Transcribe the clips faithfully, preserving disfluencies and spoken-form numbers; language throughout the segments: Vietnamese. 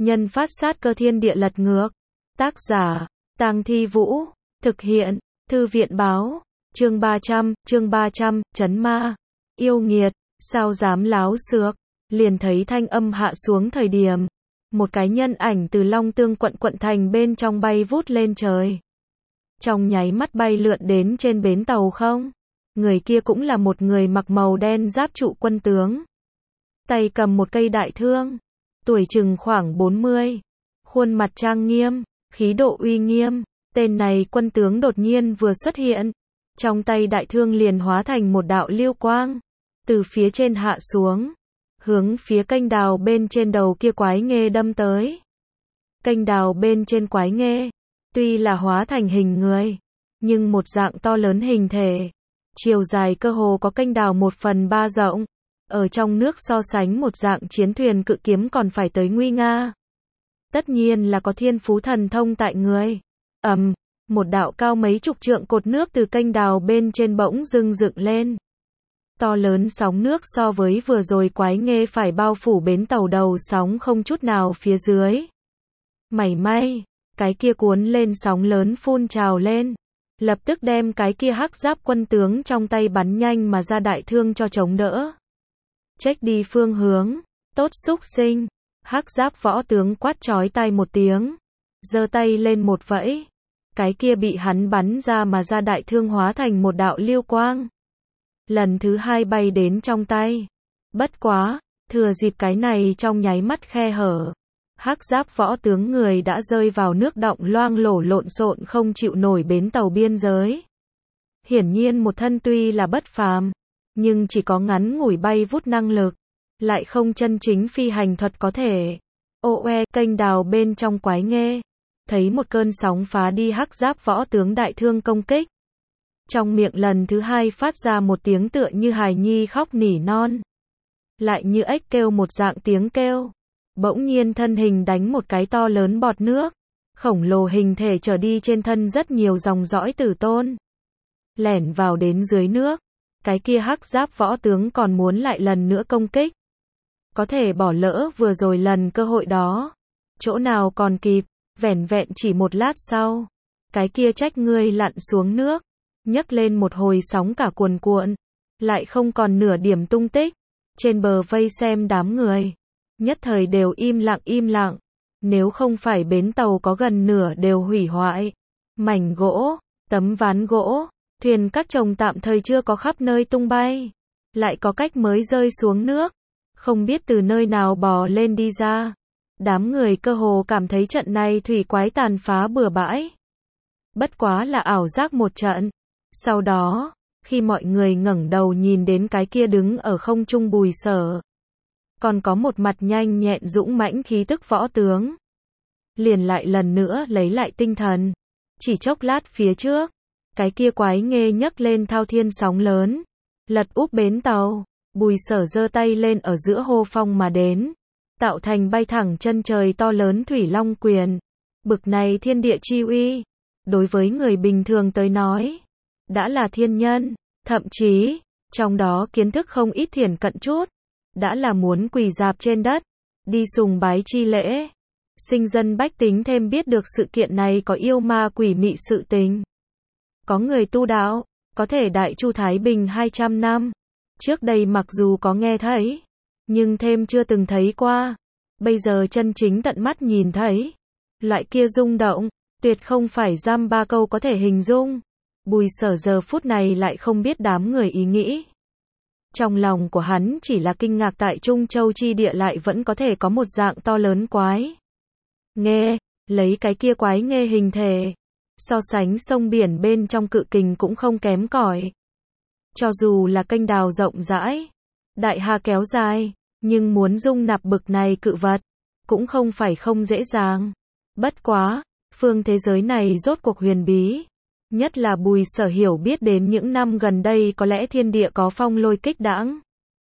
nhân phát sát cơ thiên địa lật ngược. Tác giả, Tang Thi Vũ. Thực hiện, Thư viện Báo. Chương ba trăm, chương ba trăm, Trấn Ma. Yêu nghiệt, sao dám láo xược. Liền thấy thanh âm hạ xuống thời điểm. Một cái nhân ảnh từ Long Tương quận quận thành bên trong bay vút lên trời. Trong nháy mắt bay lượn đến trên bến tàu không. Người kia cũng là một người mặc màu đen giáp trụ quân tướng. Tay cầm một cây đại thương. Tuổi chừng khoảng bốn mươi. Khuôn mặt trang nghiêm, khí độ uy nghiêm. Tên này quân tướng đột nhiên vừa xuất hiện. Trong tay đại thương liền hóa thành một đạo lưu quang. Từ phía trên hạ xuống. Hướng phía kênh đào bên trên đầu kia quái nghê đâm tới. Kênh đào bên trên quái nghê. Tuy là hóa thành hình người. Nhưng một dạng to lớn hình thể. Chiều dài cơ hồ có kênh đào một phần ba rộng. Ở trong nước so sánh một dạng chiến thuyền cự kiếm còn phải tới nguy nga. Tất nhiên là có thiên phú thần thông tại người. Ầm, um, một đạo cao mấy chục trượng cột nước từ kênh đào bên trên bỗng dưng dựng lên. To lớn sóng nước so với vừa rồi quái nghê phải bao phủ bến tàu đầu sóng không chút nào phía dưới. Mảy may, cái kia cuốn lên sóng lớn phun trào lên. Lập tức đem cái kia hắc giáp quân tướng trong tay bắn nhanh mà ra đại thương cho chống đỡ. Trách đi phương hướng, tốt xúc sinh. Hắc giáp võ tướng quát chói tai một tiếng. Giơ tay lên một vẫy. Cái kia bị hắn bắn ra mà ra đại thương hóa thành một đạo lưu quang. Lần thứ hai bay đến trong tay. Bất quá, thừa dịp cái này trong nháy mắt khe hở. Hắc giáp võ tướng người đã rơi vào nước động loang lổ lộn xộn không chịu nổi bến tàu biên giới. Hiển nhiên một thân tuy là bất phàm, nhưng chỉ có ngắn ngủi bay vút năng lực, lại không chân chính phi hành thuật có thể. Ô oe, kênh đào bên trong quái nghê, thấy một cơn sóng phá đi hắc giáp võ tướng đại thương công kích. Trong miệng lần thứ hai phát ra một tiếng tựa như hài nhi khóc nỉ non. Lại như ếch kêu một dạng tiếng kêu. Bỗng nhiên thân hình đánh một cái to lớn bọt nước. Khổng lồ hình thể trở đi trên thân rất nhiều dòng dõi tử tôn. Lẻn vào đến dưới nước. Cái kia hắc giáp võ tướng còn muốn lại lần nữa công kích. Có thể bỏ lỡ vừa rồi lần cơ hội đó. Chỗ nào còn kịp, vẻn vẹn chỉ một lát sau. Cái kia trách ngươi lặn xuống nước. Nhấc lên một hồi sóng cả cuồn cuộn. Lại không còn nửa điểm tung tích. Trên bờ vây xem đám người. Nhất thời đều im lặng im lặng. Nếu không phải bến tàu có gần nửa đều hủy hoại. Mảnh gỗ, tấm ván gỗ, thuyền các chồng tạm thời chưa có khắp nơi tung bay. Lại có cách mới rơi xuống nước. Không biết từ nơi nào bò lên đi ra. Đám người cơ hồ cảm thấy trận này thủy quái tàn phá bừa bãi. Bất quá là ảo giác một trận. Sau đó, khi mọi người ngẩng đầu nhìn đến cái kia đứng ở không trung Bùi Sở. Còn có một mặt nhanh nhẹn dũng mãnh khí tức võ tướng. Liền lại lần nữa lấy lại tinh thần. Chỉ chốc lát phía trước, cái kia quái nghê nhấc lên thao thiên sóng lớn. Lật úp bến tàu, Bùi Sở giơ tay lên ở giữa hô phong mà đến. Tạo thành bay thẳng chân trời to lớn thủy long quyền. Bực này thiên địa chi uy. Đối với người bình thường tới nói. Đã là thiên nhân, thậm chí, trong đó kiến thức không ít thiển cận chút, đã là muốn quỳ dạp trên đất, đi sùng bái chi lễ. Sinh dân bách tính thêm biết được sự kiện này có yêu ma quỷ mị sự tình. Có người tu đạo, có thể đại chu Thái Bình hai trăm năm. Trước đây mặc dù có nghe thấy, nhưng thêm chưa từng thấy qua. Bây giờ chân chính tận mắt nhìn thấy. Loại kia rung động, tuyệt không phải dăm ba câu có thể hình dung. Bùi Sở giờ phút này lại không biết đám người ý nghĩ. Trong lòng của hắn chỉ là kinh ngạc tại Trung Châu chi địa lại vẫn có thể có một dạng to lớn quái nghê, lấy cái kia quái nghê hình thể. So sánh sông biển bên trong cự kình cũng không kém cỏi. Cho dù là kênh đào rộng rãi, đại hà kéo dài, nhưng muốn dung nạp bực này cự vật, cũng không phải không dễ dàng. Bất quá, phương thế giới này rốt cuộc huyền bí. Nhất là Bùi Sở hiểu biết đến những năm gần đây có lẽ thiên địa có phong lôi kích đãng.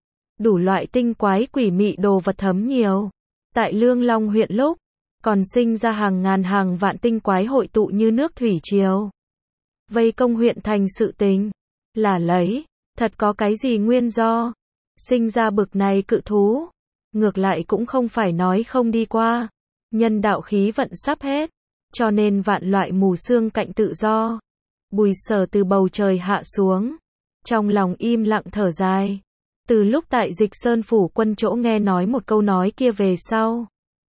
Đủ loại tinh quái quỷ mị đồ vật thấm nhiều. Tại Lương Long huyện lúc, còn sinh ra hàng ngàn hàng vạn tinh quái hội tụ như nước thủy triều. Vây công huyện thành sự tình. Là lấy, thật có cái gì nguyên do. Sinh ra bực này cự thú. Ngược lại cũng không phải nói không đi qua. Nhân đạo khí vận sắp hết, cho nên vạn loại mù sương cạnh tự do. Bùi Sở từ bầu trời hạ xuống, trong lòng im lặng thở dài. Từ lúc tại Dịch Sơn phủ quân chỗ nghe nói một câu nói kia về sau,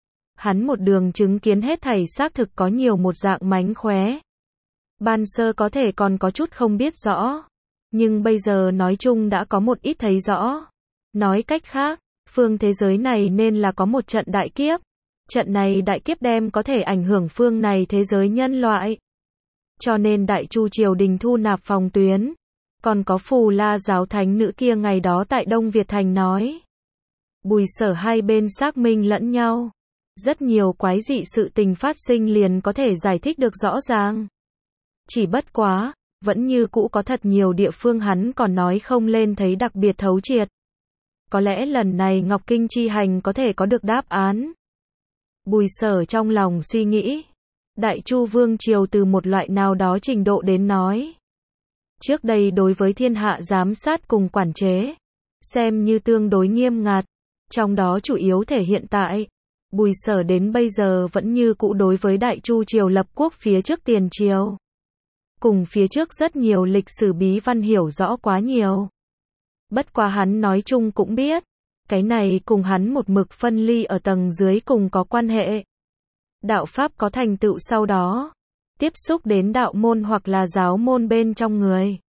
hắn một đường chứng kiến hết thảy xác thực có nhiều một dạng mánh khóe. Ban sơ có thể còn có chút không biết rõ, nhưng bây giờ nói chung đã có một ít thấy rõ. Nói cách khác, phương thế giới này nên là có một trận đại kiếp. Trận này đại kiếp đem có thể ảnh hưởng phương này thế giới nhân loại. Cho nên Đại Chu triều đình thu nạp phòng tuyến. Còn có Phù La giáo thánh nữ kia ngày đó tại Đông Việt Thành nói. Bùi Sở hai bên xác minh lẫn nhau. Rất nhiều quái dị sự tình phát sinh liền có thể giải thích được rõ ràng. Chỉ bất quá, vẫn như cũ có thật nhiều địa phương hắn còn nói không lên thấy đặc biệt thấu triệt. Có lẽ lần này Ngọc Kinh chi hành có thể có được đáp án. Bùi Sở trong lòng suy nghĩ. Đại Chu vương triều từ một loại nào đó trình độ đến nói. Trước đây đối với thiên hạ giám sát cùng quản chế, xem như tương đối nghiêm ngặt. Trong đó chủ yếu thể hiện tại, Bùi Sở đến bây giờ vẫn như cũ đối với Đại Chu triều lập quốc phía trước tiền triều. Cùng phía trước rất nhiều lịch sử bí văn hiểu rõ quá nhiều. Bất quá hắn nói chung cũng biết, cái này cùng hắn một mực phân ly ở tầng dưới cùng có quan hệ. Đạo Pháp có thành tựu sau đó, tiếp xúc đến đạo môn hoặc là giáo môn bên trong người.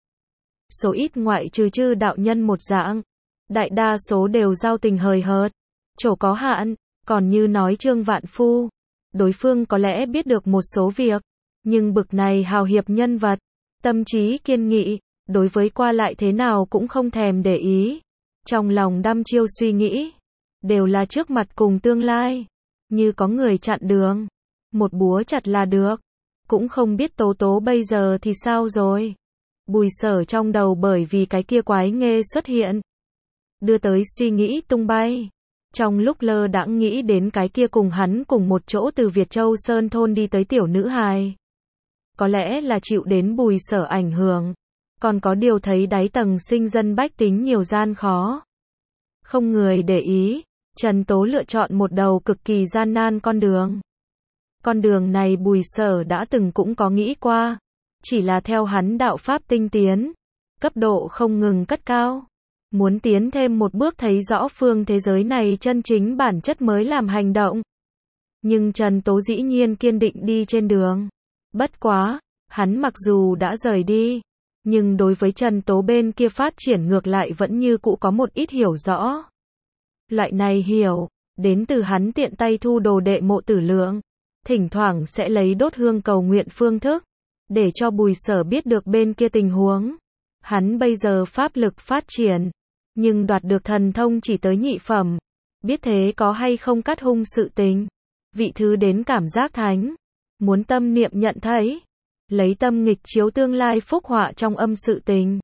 Số ít ngoại trừ chư đạo nhân một dạng, đại đa số đều giao tình hời hợt, chỗ có hạn, còn như nói Trương Vạn Phu, đối phương có lẽ biết được một số việc, nhưng bực này hào hiệp nhân vật, tâm trí kiên nghị, đối với qua lại thế nào cũng không thèm để ý. Trong lòng đăm chiêu suy nghĩ, đều là trước mặt cùng tương lai, như có người chặn đường, một búa chặt là được, cũng không biết Tố Tố bây giờ thì sao rồi. Bùi Sở trong đầu bởi vì cái kia quái nghê xuất hiện, đưa tới suy nghĩ tung bay. Trong lúc lơ đãng nghĩ đến cái kia cùng hắn cùng một chỗ từ Việt Châu Sơn thôn đi tới tiểu nữ hài. Có lẽ là chịu đến Bùi Sở ảnh hưởng, còn có điều thấy đáy tầng sinh dân bách tính nhiều gian khó. Không người để ý, Trần Tố lựa chọn một đầu cực kỳ gian nan con đường. Con đường này Bùi Sở đã từng cũng có nghĩ qua, chỉ là theo hắn đạo pháp tinh tiến, cấp độ không ngừng cất cao. Muốn tiến thêm một bước thấy rõ phương thế giới này chân chính bản chất mới làm hành động. Nhưng Trần Tố dĩ nhiên kiên định đi trên đường. Bất quá, hắn mặc dù đã rời đi, nhưng đối với Trần Tố bên kia phát triển ngược lại vẫn như cũ có một ít hiểu rõ. Loại này hiểu, đến từ hắn tiện tay thu đồ đệ Mộ Tử Lượng, thỉnh thoảng sẽ lấy đốt hương cầu nguyện phương thức, để cho Bùi Sở biết được bên kia tình huống. Hắn bây giờ pháp lực phát triển, nhưng đoạt được thần thông chỉ tới nhị phẩm, biết thế có hay không cắt hung sự tình. Vị thứ đến cảm giác thánh, muốn tâm niệm nhận thấy, lấy tâm nghịch chiếu tương lai phúc họa trong âm sự tình.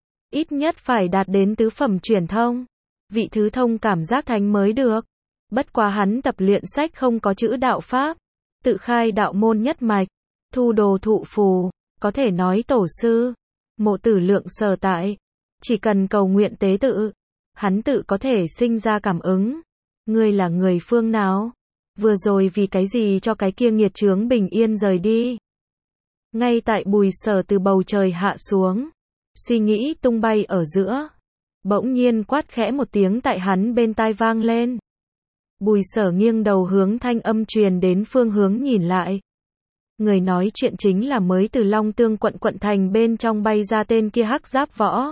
Ít nhất phải đạt đến tứ phẩm truyền thông, vị thứ thông cảm giác thánh mới được. Bất quá hắn tập luyện sách không có chữ đạo pháp, tự khai đạo môn nhất mạch, thu đồ thụ phù, có thể nói tổ sư, Mộ Tử Lượng sở tại, chỉ cần cầu nguyện tế tự, hắn tự có thể sinh ra cảm ứng. Ngươi là người phương nào? Vừa rồi vì cái gì cho cái kia nghiệt chướng bình yên rời đi? Ngay tại Bùi Sở từ bầu trời hạ xuống, suy nghĩ tung bay ở giữa, bỗng nhiên quát khẽ một tiếng tại hắn bên tai vang lên. Bùi Sở nghiêng đầu hướng thanh âm truyền đến phương hướng nhìn lại. Người nói chuyện chính là mới từ Long Tương quận quận thành bên trong bay ra tên kia hắc giáp võ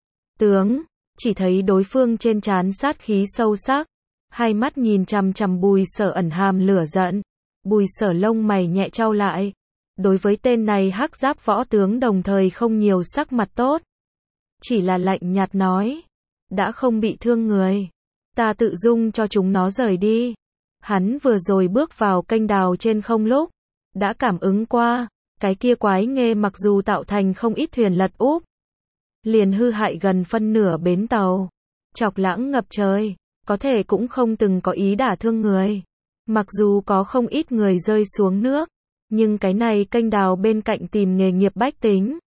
tướng, chỉ thấy đối phương trên trán sát khí sâu sắc, hai mắt nhìn chằm chằm Bùi Sở ẩn hàm lửa giận. Bùi Sở lông mày nhẹ chau lại, đối với tên này hắc giáp võ tướng đồng thời không nhiều sắc mặt tốt, chỉ là lạnh nhạt nói, đã không bị thương người, ta tự dung cho chúng nó rời đi. Hắn vừa rồi bước vào kênh đào trên không lúc, đã cảm ứng qua, cái kia quái nghê mặc dù tạo thành không ít thuyền lật úp, liền hư hại gần phân nửa bến tàu, chọc lãng ngập trời, có thể cũng không từng có ý đả thương người. Mặc dù có không ít người rơi xuống nước, nhưng cái này kênh đào bên cạnh tìm nghề nghiệp bách tính,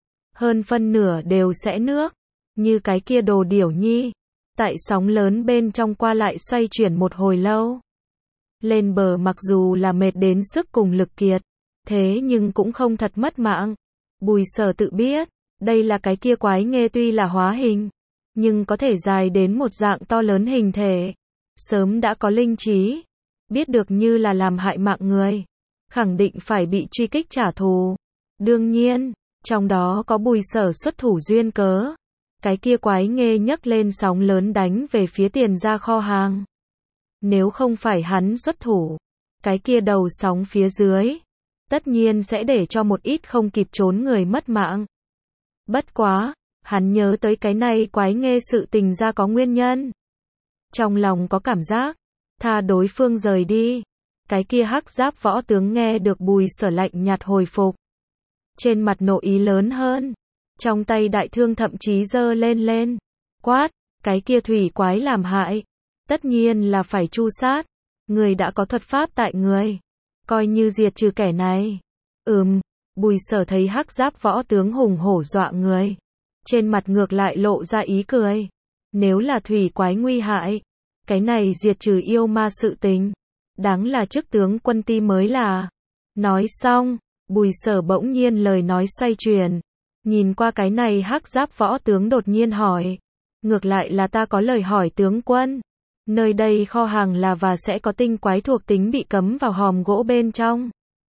hơn phân nửa đều sẽ nước, như cái kia Đồ Điểu Nhi, tại sóng lớn bên trong qua lại xoay chuyển một hồi lâu. Lên bờ mặc dù là mệt đến sức cùng lực kiệt, thế nhưng cũng không thật mất mạng. Bùi Sở tự biết, đây là cái kia quái nghê tuy là hóa hình, nhưng có thể dài đến một dạng to lớn hình thể. Sớm đã có linh trí, biết được như là làm hại mạng người, khẳng định phải bị truy kích trả thù. Đương nhiên, trong đó có Bùi Sở xuất thủ duyên cớ. Cái kia quái nghê nhấc lên sóng lớn đánh về phía tiền ra kho hàng. Nếu không phải hắn xuất thủ, cái kia đầu sóng phía dưới, tất nhiên sẽ để cho một ít không kịp trốn người mất mạng. Bất quá, hắn nhớ tới cái này quái nghê sự tình ra có nguyên nhân. Trong lòng có cảm giác, tha đối phương rời đi. Cái kia hắc giáp võ tướng nghe được Bùi Sở lạnh nhạt hồi phục. Trên mặt nộ ý lớn hơn. Trong tay đại thương thậm chí giơ lên lên. Quát, cái kia thủy quái làm hại. Tất nhiên là phải tru sát. Người đã có thuật pháp tại người. Coi như diệt trừ kẻ này. Ừm, Bùi Sở thấy hắc giáp võ tướng hùng hổ dọa người. Trên mặt ngược lại lộ ra ý cười. Nếu là thủy quái nguy hại, cái này diệt trừ yêu ma sự tình, đáng là chức tướng quân ti mới là. Nói xong, Bùi Sở bỗng nhiên lời nói xoay chuyển. Nhìn qua cái này hắc giáp võ tướng đột nhiên hỏi. Ngược lại là ta có lời hỏi tướng quân. Nơi đây kho hàng là và sẽ có tinh quái thuộc tính bị cấm vào hòm gỗ bên trong.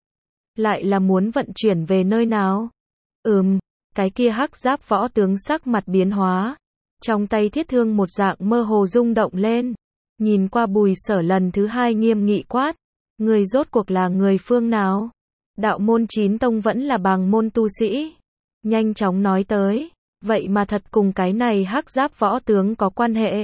Lại là muốn vận chuyển về nơi nào? Ừm, cái kia hắc giáp võ tướng sắc mặt biến hóa. Trong tay thiết thương một dạng mơ hồ rung động lên. Nhìn qua Bùi Sở lần thứ hai nghiêm nghị quát. Người rốt cuộc là người phương nào? Đạo môn chín tông vẫn là bàng môn tu sĩ. Nhanh chóng nói tới. Vậy mà thật cùng cái này hắc giáp võ tướng có quan hệ.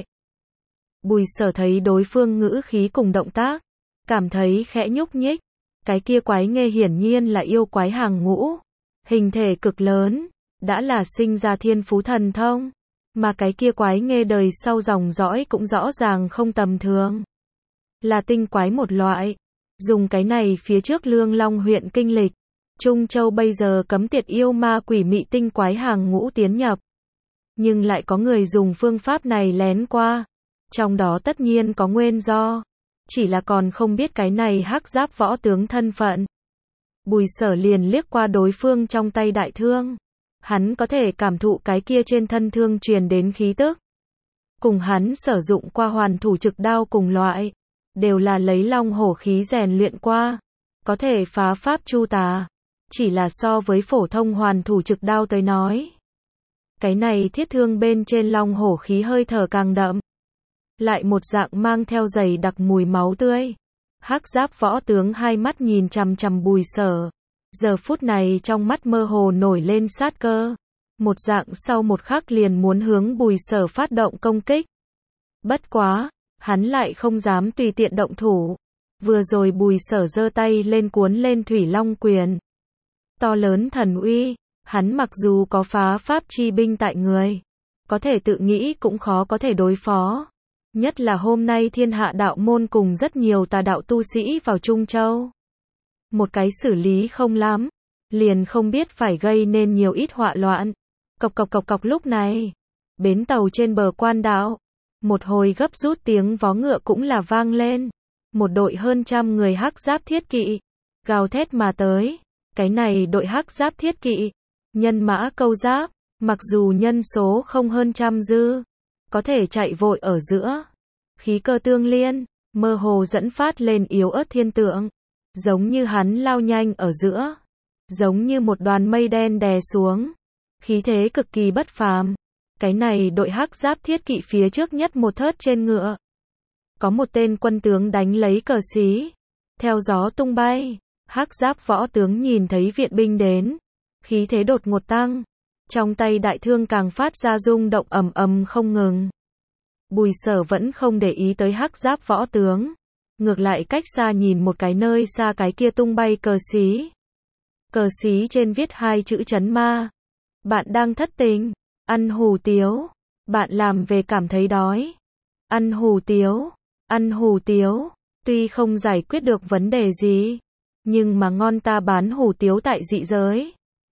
Bùi Sở thấy đối phương ngữ khí cùng động tác, cảm thấy khẽ nhúc nhích. Cái kia quái nghê hiển nhiên là yêu quái hàng ngũ. Hình thể cực lớn, đã là sinh ra thiên phú thần thông. Mà cái kia quái nghê đời sau dòng dõi cũng rõ ràng không tầm thường. Là tinh quái một loại. Dùng cái này phía trước Lương Long huyện kinh lịch. Trung Châu bây giờ cấm tiệt yêu ma quỷ mị tinh quái hàng ngũ tiến nhập. Nhưng lại có người dùng phương pháp này lén qua. Trong đó tất nhiên có nguyên do. Chỉ là còn không biết cái này hắc giáp võ tướng thân phận. Bùi Sở liền liếc qua đối phương trong tay đại thương. Hắn có thể cảm thụ cái kia trên thân thương truyền đến khí tức. Cùng hắn sử dụng qua hoàn thủ trực đao cùng loại. Đều là lấy long hổ khí rèn luyện qua. Có thể phá pháp chu tà. Chỉ là so với phổ thông hoàn thủ trực đao tới nói. Cái này thiết thương bên trên long hổ khí hơi thở càng đậm. Lại một dạng mang theo dày đặc mùi máu tươi. Hắc giáp võ tướng hai mắt nhìn chằm chằm Bùi Sở. Giờ phút này trong mắt mơ hồ nổi lên sát cơ. Một dạng sau một khắc liền muốn hướng Bùi Sở phát động công kích. Bất quá, hắn lại không dám tùy tiện động thủ. Vừa rồi Bùi Sở giơ tay lên cuốn lên thủy long quyền. To lớn thần uy, hắn mặc dù có phá pháp chi binh tại người, có thể tự nghĩ cũng khó có thể đối phó. Nhất là hôm nay thiên hạ đạo môn cùng rất nhiều tà đạo tu sĩ vào Trung Châu. Một cái xử lý không lắm, liền không biết phải gây nên nhiều ít họa loạn. Cộc cộc cộc cộc lúc này, bến tàu trên bờ quan đạo, một hồi gấp rút tiếng vó ngựa cũng là vang lên. Một đội hơn trăm người hắc giáp thiết kỵ, gào thét mà tới. Cái này đội hắc giáp thiết kỵ, nhân mã câu giáp, mặc dù nhân số không hơn trăm dư, có thể chạy vội ở giữa. Khí cơ tương liên, mơ hồ dẫn phát lên yếu ớt thiên tượng. Giống như hắn lao nhanh ở giữa. Giống như một đoàn mây đen đè xuống. Khí thế cực kỳ bất phàm. Cái này đội hắc giáp thiết kỵ phía trước nhất một thớt trên ngựa. Có một tên quân tướng đánh lấy cờ xí. Theo gió tung bay. Hắc giáp võ tướng nhìn thấy viện binh đến. Khí thế đột ngột tăng. Trong tay đại thương càng phát ra rung động ầm ầm không ngừng. Bùi Sở vẫn không để ý tới hắc giáp võ tướng. Ngược lại cách xa nhìn một cái nơi xa cái kia tung bay cờ xí. Cờ xí trên viết hai chữ trấn ma. Bạn đang thất tình. Ăn hủ tiếu. Bạn làm về cảm thấy đói. Ăn hủ tiếu. Ăn hủ tiếu. Tuy không giải quyết được vấn đề gì. Nhưng mà ngon ta bán hủ tiếu tại dị giới.